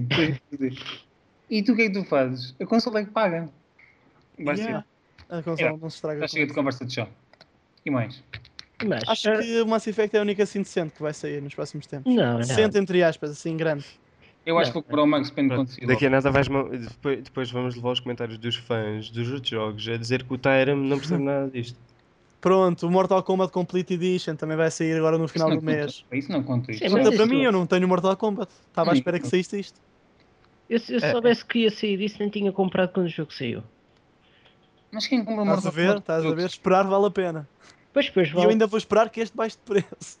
E tu o que é que tu fazes? A console é que paga. Vai Yeah. A console Yeah. não se estraga ser. Já com chega de isso. conversa de chão. E mais? Mas, Acho que o Mass Effect é a única assim decente que vai sair nos próximos tempos. não. Decente entre aspas, assim grande. Eu acho que vou comprar o Max Payne quando Pronto, sair daqui a logo. nada depois vamos levar os comentários dos fãs dos outros jogos a dizer que o Tyram não percebe nada disto. Pronto, o Mortal Kombat Complete Edition também vai sair agora no Isso final não do mês. conta. Isso não conta. Sim, Isso mas é- Conta isso para mim, não- eu não tenho Mortal Kombat. Estava à Sim. espera que saísse isto. Eu soubesse que ia sair disso, nem tinha comprado quando o jogo saiu. Mas quem compra Estás a Mortal ver? Kombat? Estás a ver? Esperar vale a pena. Depois E eu vale. ainda vou esperar que este baixe de preço.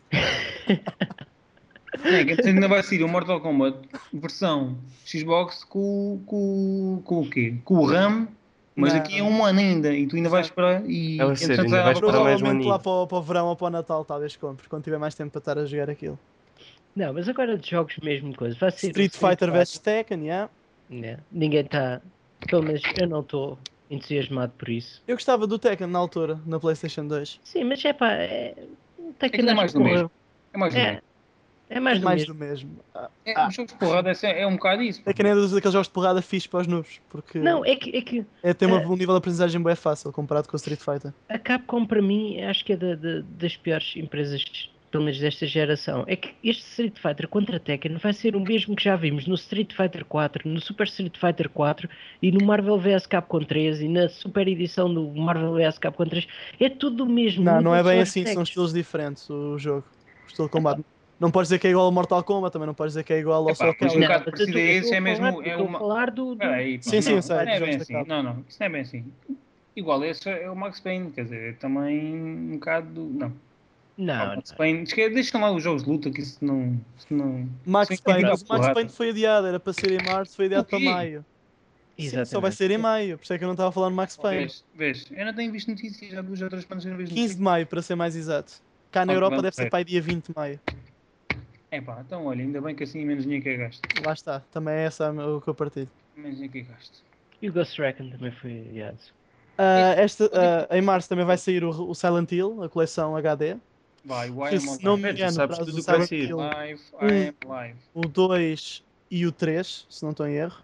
Não, que ainda vai sair o Mortal Kombat versão Xbox com o quê? Com o RAM, mas Não. daqui a um ano ainda, e tu ainda vais esperar e É sério, entretanto, ainda já vais vai esperar mais um Provavelmente lá aninho. para o verão ou para o Natal talvez compre, quando tiver mais tempo para estar a jogar aquilo. Não, mas agora de jogos mesmo coisa. Vai ser Street Fighter vs Tekken, yeah. Ninguém está. Pelo menos eu não estou entusiasmado por isso. Eu gostava do Tekken na altura, na Playstation 2. Sim, mas é pá. Aquilo é mais do mesmo. É mais do É, mesmo. é mais É do mais mesmo. do mesmo. Os jogos de porrada é um bocado isso. Tekken é daqueles jogos de porrada fixe para os noobs, porque Não, é que tem um nível de aprendizagem bem fácil comparado com o Street Fighter. a Capcom para mim acho que é das piores empresas pelo menos desta geração, é que este Street Fighter contra Tekken vai ser o mesmo que já vimos no Street Fighter 4, no Super Street Fighter 4 e no Marvel vs Capcom 3 e na super edição do Marvel vs Capcom 3. É tudo o mesmo. Não é mudam bem só assim, são aspectos. estilos diferentes o jogo. O estilo de combate. Não podes dizer que é igual ao Mortal Kombat, também não podes dizer que é igual ao Epá, Soul mas Calibur. um bocado mas parecido a esse é mesmo. eu estou a falar do Peraí, pá, Sim, sim, não, eu sei, não é dos bem jogos da assim. Capcom. Não, isso não é bem assim. Igual esse é o Max Payne, quer dizer, também um bocado. Não. Não, Max Payne, deixam lá os jogos de luta que isso não. Max isso Payne, é mas o Max Payne foi adiado, era para ser em março, foi adiado O para quê? maio. Sim, só vai exatamente. ser em maio, por isso é que eu não estava a falar de Max Payne. Vês, eu não tenho visto notícias, já duas ou três semanas eu não vejo 15 de notícias. maio, para ser mais exato. Cá na Ok, Europa vamos deve ser ver. para aí dia 20 de maio. Epá, então olha, ainda bem que assim menos dinheiro que é gasto. Lá está, também é essa o que eu partilho. Menos dinheiro que é gasto. E o Ghost Recon também foi adiado. Em março também vai sair o Silent Hill, a coleção HD. Vai, o I Que, am se não me alive. Tu engano, sabes traz o tudo o que vai Silent sair. Hill Live, um, I am alive. o 2 e o 3, se não estou em erro.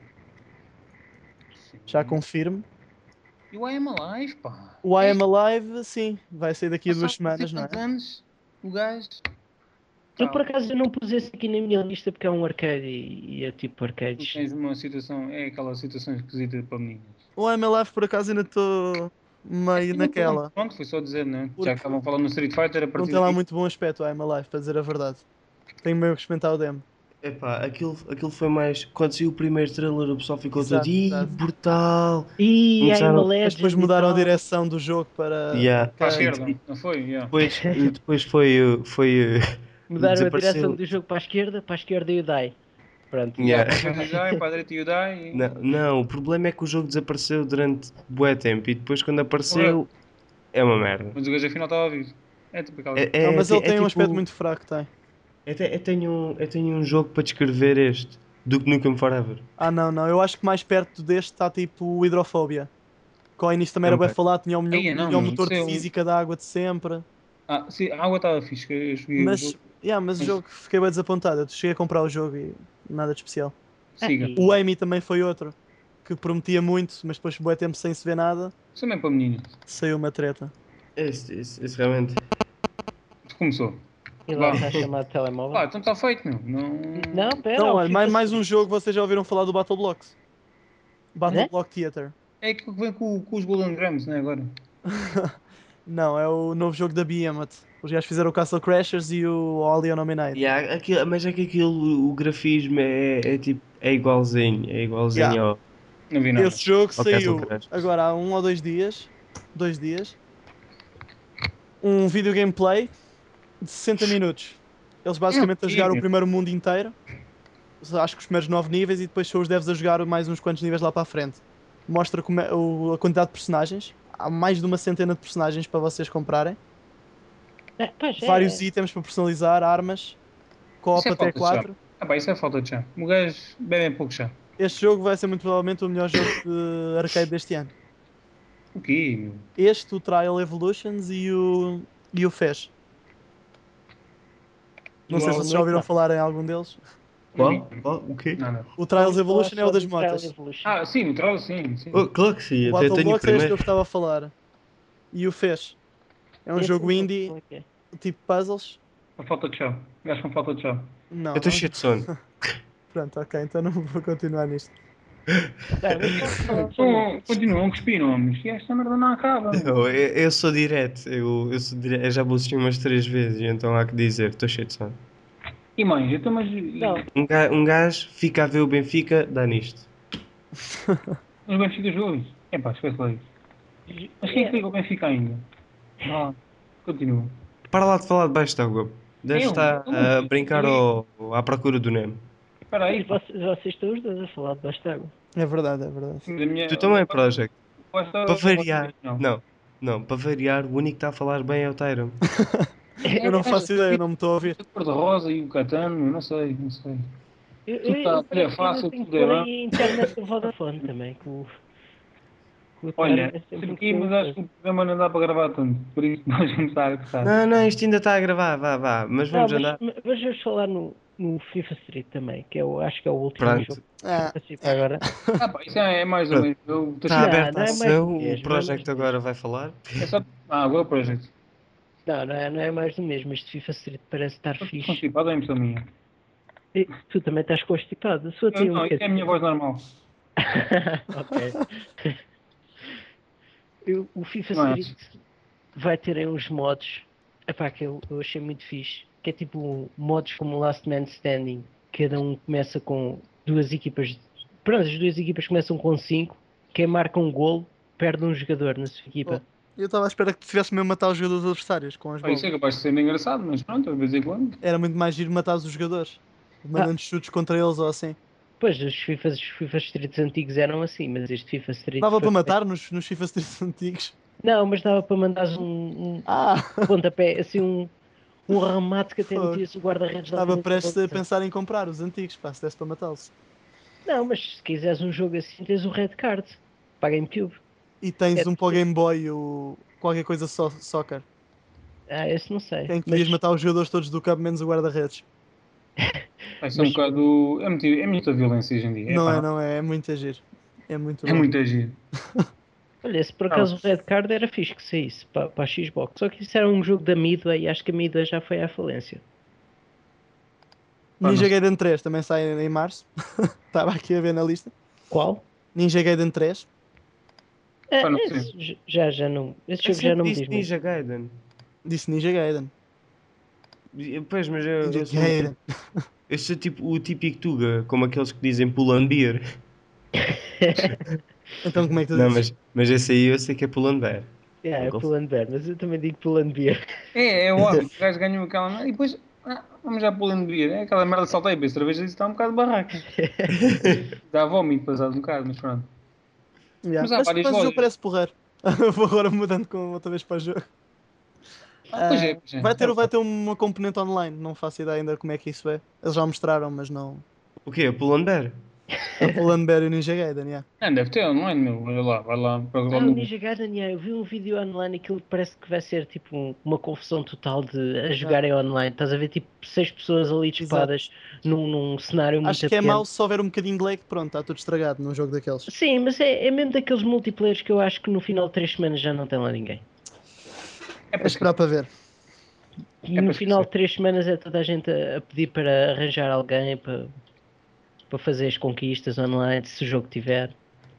Sim. Já confirmo. E o I am alive, pá. O I Am Alive, sim, vai sair daqui a 2 Passado não sei semanas, não quantos é? anos, o gajo. Eu por Tal. acaso eu não pus esse aqui na minha lista porque é um arcade e é tipo Tu arcades. tens uma situação, é aquela situação esquisita para meninas. O I Am Alive, por acaso, ainda estou meio naquela. Pronto, foi só dizer, né? Já que Porque estavam falando no Street Fighter, a não partir tem lá daí. muito bom aspecto o I Am Alive, para dizer a verdade. Tenho mesmo que experimentar o demo. Epá, aquilo foi mais. Quando saiu o primeiro trailer, o pessoal ficou todo. Exato, Ih, exato. brutal! E I'm a Começaram. Mas depois Legend e mudaram a tal. direção do jogo para Yeah. Para a arcade. esquerda, não foi? Yeah. Depois foi. Mudaram a direção Desapareceu. do jogo para a esquerda e o DAI. Pronto. Yeah, Yeah. para a esquerda o Yudai, para a direita o Yudai. Não, não, o problema é que o jogo desapareceu durante bué tempo e depois quando apareceu é uma merda. Mas o gajo afinal estava vivo. É tipo aquela. Não, É, mas ele tem um aspecto tipo. muito fraco, tem. Eu tenho um jogo para descrever este do que Nukem Forever. Não. Eu acho que mais perto deste está tipo o Hidrofobia. Que ao início também era bem Também. falado, tinha o Aí, não, melhor meu, motor isso de é física da água de sempre. Ah, sim, a água estava fixe, que eu joguei o jogo. Mas o Mas- jogo fiquei bem desapontado. Eu cheguei a comprar o jogo e nada de especial. Siga. O Amy também foi outro que prometia muito, mas depois de bué tempo sem se ver nada, Isso também é para meninas. saiu uma treta. Esse realmente. Começou. E lá Vá. está chamado telemóvel. Então está feito, meu. Não. Não, pera, Então, o olha, FIFA mais um Street. jogo, vocês já ouviram falar do Battle Blocks? Battle Né? Block Theater. É aquilo que vem com os Golden Grams, né? Agora. Não, é o novo jogo da Behemoth. Os gajos fizeram o Castle Crashers e o Alien Nominate. Yeah, mas é que aquilo, o grafismo tipo, é igualzinho. É igualzinho Yeah. ao. Não vi nada. Esse jogo ao Castle saiu Crashers. agora há 1 ou 2 dias. 2 dias. Um vídeo gameplay de 60 minutos. Eles basicamente a jogar o primeiro mundo inteiro. Acho que os primeiros 9 níveis e depois são os devs a jogar mais uns quantos níveis lá para a frente. Mostra a quantidade de personagens. Há mais de uma centena de personagens para vocês comprarem. Pois é. Vários itens para personalizar, armas. Co-op Isso é até falta de chá. 4. Ah, pá, isso é falta de chá. O gajo bebe pouco chá. Este jogo vai ser muito provavelmente o melhor jogo de arcade deste ano. O quê, meu? Este, o Trial Evolutions e o Fez. Não sei se vocês já ouviram falar em algum deles. Qual? O quê? Nada. O Trials Evolution é o das Só do Trial motas. Evolution. Ah, sim, o troll, sim. Oh, claro que sim, O até Battle tenho o Blocks é este que eu primeiro. estava a falar. E o Fez. É um Esse jogo não sei indie, como é que é. tipo puzzles. Com falta de chá. O gajo com falta de chá. Não. Eu estou cheio de sono. Pronto, ok, então não vou continuar nisto. Tá, mas posso falar só uma coisa? Continuam a cuspir nomes. E esta merda não acaba. Eu sou direto. Eu sou direto. Eu já bullshit umas 3 vezes, então há que dizer, estou cheio de sono. E mais, então, mas. Não, Um gajo fica a ver o Benfica, dá nisto. Os Benfica jogos. É pá, esquece lá isso. Mas quem é que liga o Benfica ainda? Continua. Para lá de falar debaixo d'água. Deve Eu? estar Eu não a sei. brincar à procura do Nemo. Espera aí, pá. vocês estão os dois a falar de água. É verdade, é verdade. Da minha- Tu também, Project. Basta- Para variar. Não. Não, para variar, o único que está a falar bem é o Tyron. Eu não faço ideia, eu não me estou a ouvir. A cor-de-rosa e o Catano, não sei. Eu tá- tudo é parece que fácil, ainda tenho tudo que é pôr bom. aí a internet do Vodafone também. Que o Olha, Tyron é sempre isso um aqui, mas acho que o programa não dá para gravar tanto. Por isso nós vamos estar a gostar. Não, isto ainda está a gravar, vá. Mas Não, vamos andar. mas vamos falar no FIFA Street também, que acho que é o último Pronto. jogo Ah, que participa agora. Pá, isso é mais ou menos. Eu estou Está Não, aberta não a é mais sessão, do mesmo, o Project não é mais do agora vai falar. É só. Agora Project. Não é mais do mesmo. Este FIFA Street parece estar Estou fixe. constipado, é a impressão minha. E tu também estás constipado. Só tem um Não, é a minha voz normal. Ok. O FIFA Não é? Street vai ter aí uns modos. Epá, que eu achei muito fixe. Que é tipo modos como Last Man Standing. Cada um começa com duas equipas. Pronto, as duas equipas começam com 5. Quem marca um golo perde um jogador na sua equipa. Eu estava à espera que tivesse mesmo matar os jogadores adversários com as bolas. Isso é capaz de ser engraçado, mas pronto, de vez em quando. Era muito mais giro matar os jogadores. Mandando chutes contra eles ou assim. Pois, os FIFA Streets antigos eram assim, mas este FIFA Street. Dava foi para feito- matar nos FIFA Streets antigos. Não, mas dava para mandares um Ah! pontapé, assim um remate que até Fogo. metias o guarda-redes lá Estava dentro da prestes a baliza. pensar em comprar os antigos, pá, se desse para matá-los. Não, mas se quiseres um jogo assim, tens o Red Card para a GameCube. E tens É, um para o Game Boy, o qualquer coisa soccer. Esse não sei. Em que Mas, podias matar os jogadores todos do campo, menos o guarda-redes. Isso é um Mas- bocado. É muita violência hoje em dia. Não Epá, é, não é, é muito agir. É muito É bom. muito agir. olha, se por acaso o Red Card era fixe que saísse para a Xbox. Só que isso era um jogo da Midway e acho que a Midway já foi à falência. Pá, Ninja não sei. Gaiden 3 também sai em março. Estava aqui a ver na lista. Qual? Ninja Gaiden 3. Pá, não Esse já não. Esse Eu jogo já sempre não me disse diz muito. Ninja Gaiden. Disse Ninja Gaiden. Pois, mas eu Ninja sou, Gaiden. eu sou tipo o típico Tuga, como aqueles que dizem pull and beer. Então como é que tu Não, dizes? mas esse aí eu sei que é pull and bear. É Nunca Pull and Bear, mas eu também digo Pull and Beer. É o hábito. O gajo ganhou aquela. E depois. Vamos já pulando de beer. É aquela merda de saltei para cerveja e está um bocado de barraca. Dá vómito passado um bocado, mas pronto. Yeah. Mas há Mas, várias mas o jogo lojas. parece porrer. Vou agora mudando outra vez para o jogo. Pois é, pois é. Vai ter uma componente online, não faço ideia ainda como é que isso é. Eles já mostraram, mas não. O quê? Pull and bear? A Pull and Bear e o Ninja Gaiden, yeah. Não, deve ter online, meu. Olha lá, vai lá. Procura lá O no. Ninja Gaiden, yeah, eu vi um vídeo online, aquilo parece que vai ser tipo uma confusão total de a jogarem online. Estás a ver tipo 6 pessoas ali disparadas num cenário muito Acho que é pequeno. mau se houver um bocadinho de lag, pronto, está tudo estragado num jogo daqueles. Sim, mas é mesmo daqueles multiplayers que eu acho que no final de 3 semanas já não tem lá ninguém. É É para esperar para ver. E É no para final de esquecer. 3 semanas é toda a gente a pedir para arranjar alguém para fazer as conquistas online, se o jogo tiver.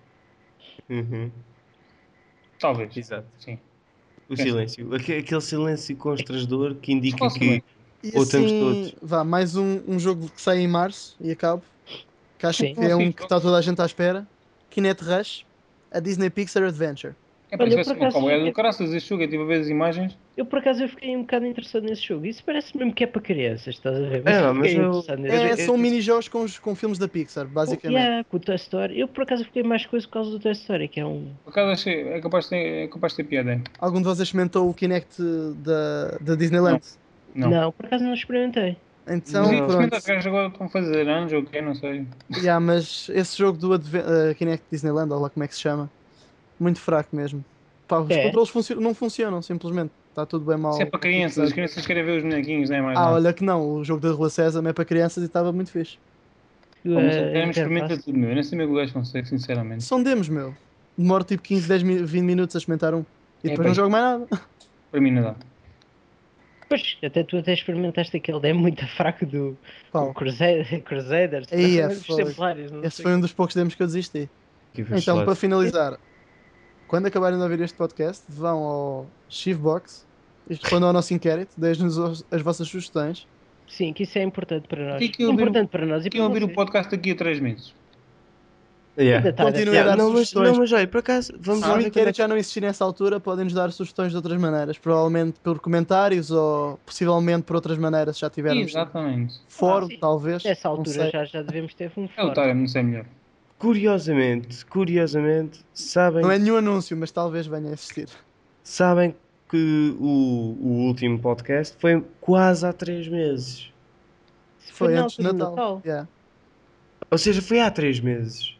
Uhum. Talvez. Exato. Sim. O silêncio. Aquele silêncio constrangedor que indica Qual que silêncio? E ou estamos assim, todos. vá, mais um jogo que sai em março e acabo. Que acho Sim. que é um que está toda a gente à espera. Kinect Rush, a Disney Pixar Adventure. É para Olha, isso vai por ser uma acaso, cobra do caraças este jogo. Eu estive a ver as imagens. eu fiquei um bocado interessado nesse jogo. Isso parece mesmo que é para crianças, estás a ver? É, não, mas fiquei eu- interessado nesse jogo. São mini-jogos com filmes da Pixar, basicamente. Yeah, com o Toy Story. Eu por acaso fiquei mais coisa por causa do Toy Story, que é um. Por acaso achei. É capaz de ter piada. É? Algum de vocês experimentou o Kinect da Disneyland? Não, por acaso não experimentei. Então, Mas Não. isso, pronto. os gajos agora estão a fazer anos ou o quê? Não sei. Yeah, mas esse jogo do Kinect Disneyland, ou lá como é que se chama, muito fraco mesmo. Pá, os É. controles não funcionam, simplesmente. Está tudo bem mal. Isso é para crianças. As crianças querem ver os bonequinhos, não é mais Ah, nada. olha que não, o jogo da Rua Sésamo é para crianças e estava muito fixe. Pá, mas A querem experimentar interface. tudo, meu. Eu nem sei como é que o gajo consegue, sinceramente. São demos, meu. Demora tipo 15, 10, 20 minutos a experimentar um. E É, depois pá, não jogo mais nada. Para mim não dá. Pois, até tu experimentaste aquele, é muito fraco do Pau. Crusaders. Aí é Dos fogo. Templários, não Esse sei. foi um dos poucos demos que eu desisti. Que foi Então, para gelado. finalizar, quando acabarem de ouvir este podcast, vão ao Shivebox e respondam ao nosso inquérito, deixem-nos as vossas sugestões. Sim, que isso é importante para nós. Tem que ouvir Importante para nós e Quem para ouvir o vocês. podcast daqui a 3 meses? Yeah. Ainda tá, Continuem a dar Não, sugestões. mas olha, por acaso, vamos Se lá o ver quando é inquérito que... já não existir nessa altura, podem-nos dar sugestões de outras maneiras. Provavelmente por comentários ou possivelmente por outras maneiras, se já tivermos. Exatamente. Fórum, sim. talvez. Nessa não altura sei. já devemos ter um É o fórum. Tarem, não sei melhor. Curiosamente, sabem, Não é nenhum anúncio, mas talvez venha a existir. sabem que o último podcast foi quase há 3 meses. Foi na antes de altura do Natal. Natal. Yeah. Ou seja, foi há 3 meses.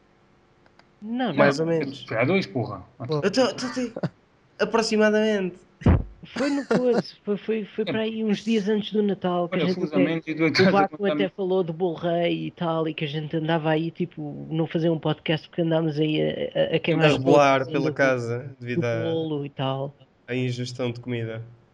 Não, Mais não. ou menos. Foi há 2, porra. Aproximadamente. Foi no coisa. Foi para aí uns dias antes do Natal que a gente até, Parafusamente, e tu o estás a Baco contar-me. até falou do Bolo Rei e tal, e que a gente andava aí, tipo, não fazer um podcast porque andámos aí a A queimar rebolar fogos pela do casa devido bolo e tal. à ingestão de comida.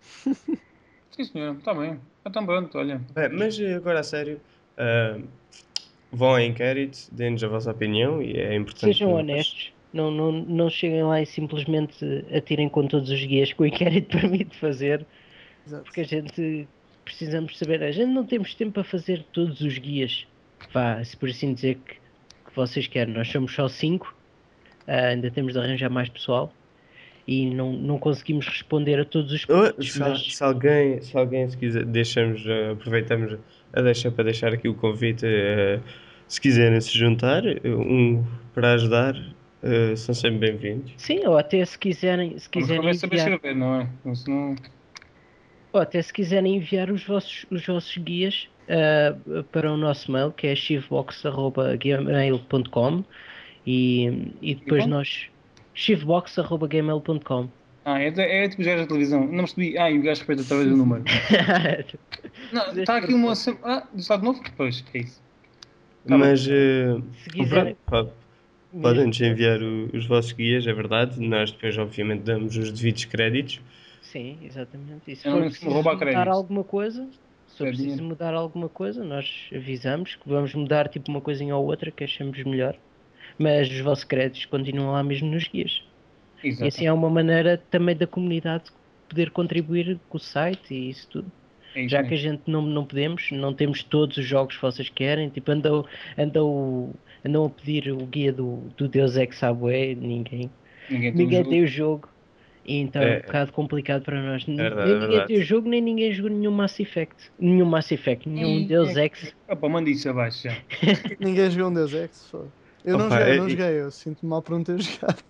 Sim, senhor, está bem. Então pronto, olha. Mas agora a sério, vão a inquérito, deem-nos a vossa opinião e é importante. Sejam honestos. Não cheguem lá e simplesmente atirem com todos os guias que o inquérito permite fazer. Exato. Porque a gente precisamos saber. A gente não temos tempo para fazer todos os guias. Vá, se por assim dizer que vocês querem. Nós somos só 5. Ainda temos de arranjar mais pessoal. E não conseguimos responder a todos os pedidos. Mas Se alguém se quiser, aproveitamos a deixar para deixar aqui o convite. Se quiserem se juntar, para ajudar, são sempre bem-vindos. sim, ou até se quiserem Vamos também saber enviar. escrever, não é? Senão... Ou até se quiserem enviar os vossos guias para o nosso mail, que é shivbox.gmail.com e depois como? nós shivbox.gmail.com. É tipo já da televisão. Não percebi. E o gajo respeita através do número. Não, está aqui uma... diz lá de novo? Pois, é isso. Tá Mas Se quiserem, podem-nos enviar os vossos guias, é verdade. Nós depois, obviamente, damos os devidos créditos. sim, exatamente. E se Eu for não preciso roubar mudar créditos. alguma coisa, se for preciso dinheiro. mudar alguma coisa, nós avisamos que vamos mudar tipo uma coisinha ou outra que achamos melhor. Mas os vossos créditos continuam lá mesmo nos guias. E Exato. assim é uma maneira também da comunidade poder contribuir com o site e isso tudo. É isso Já mesmo. que a gente não temos todos os jogos que vocês querem, tipo, andam a pedir o guia do Deus Ex Sabué, ninguém Ninguém tem o jogo. E então é um É bocado complicado para nós. verdade, Nem é ninguém verdade. tem o jogo, nem ninguém jogou nenhum Mass Effect. Nenhum Deus Ex. Opa, manda isso abaixo já. Ninguém jogou um Deus Ex, foda. Eu não Opa, joguei, não joguei, eu sinto-me mal por não ter jogado.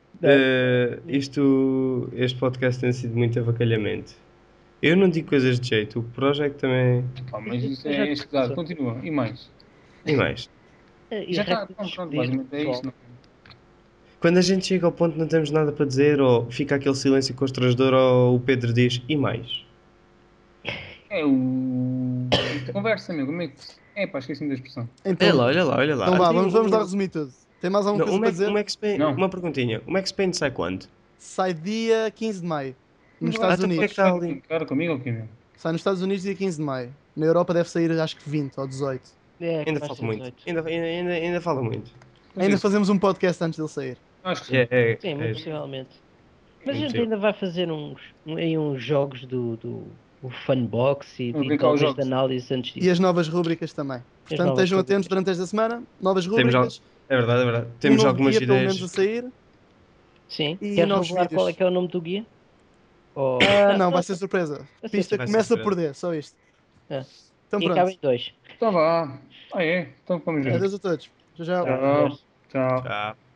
Este podcast tem sido muito avacalhamento. Eu não digo coisas de jeito, o Project também. Pá, mas isso é escusado. Continua. E mais? E mais. E Já a está. regra de Pronto, despedir, basicamente é pessoal. isto. Não? Quando a gente chega ao ponto que não temos nada para dizer, ou fica aquele silêncio constrangedor, ou o Pedro diz, e mais? É o... Conversa, meu. Como é que... Pá, esqueci-me da expressão. Então, Olha lá. então vá, vamos lá resumir tudo. Tem mais alguma coisa para dizer? Não. Uma perguntinha. O Max Payne sai quando? Sai dia 15 de maio, nos Então Estados porque é que Unidos. está ali? Cara, comigo ou quê, meu? Sai nos Estados Unidos dia 15 de maio. Na Europa deve sair acho que 20 ou 18. É, Ainda capaz de falta ser muito. 18. Ainda falta muito. Ainda fazemos um podcast antes dele sair. Acho que sim. Sim, muito possivelmente. Mas a gente Impossível. ainda vai fazer uns jogos o Funbox e Vamos brincar os talvez de jogos. análise antes E disso. as novas rúbricas também. Portanto, novas estejam rubricas. atentos durante esta semana. Novas Temos rúbricas. É verdade. Temos novo algumas guia, pelo ideias. menos, a sair. Sim. E Queres novos revelar qual é vídeos. que é o nome do guia? Ou... Não, vai ser surpresa. Vai ser Pista surpresa. começa por D, só isto. Ah. Então E acaba pronto. em 2. Então vá. Então vamos ver. Adeus a todos. Tchau, tchau. Tchau. Tchau. Tchau.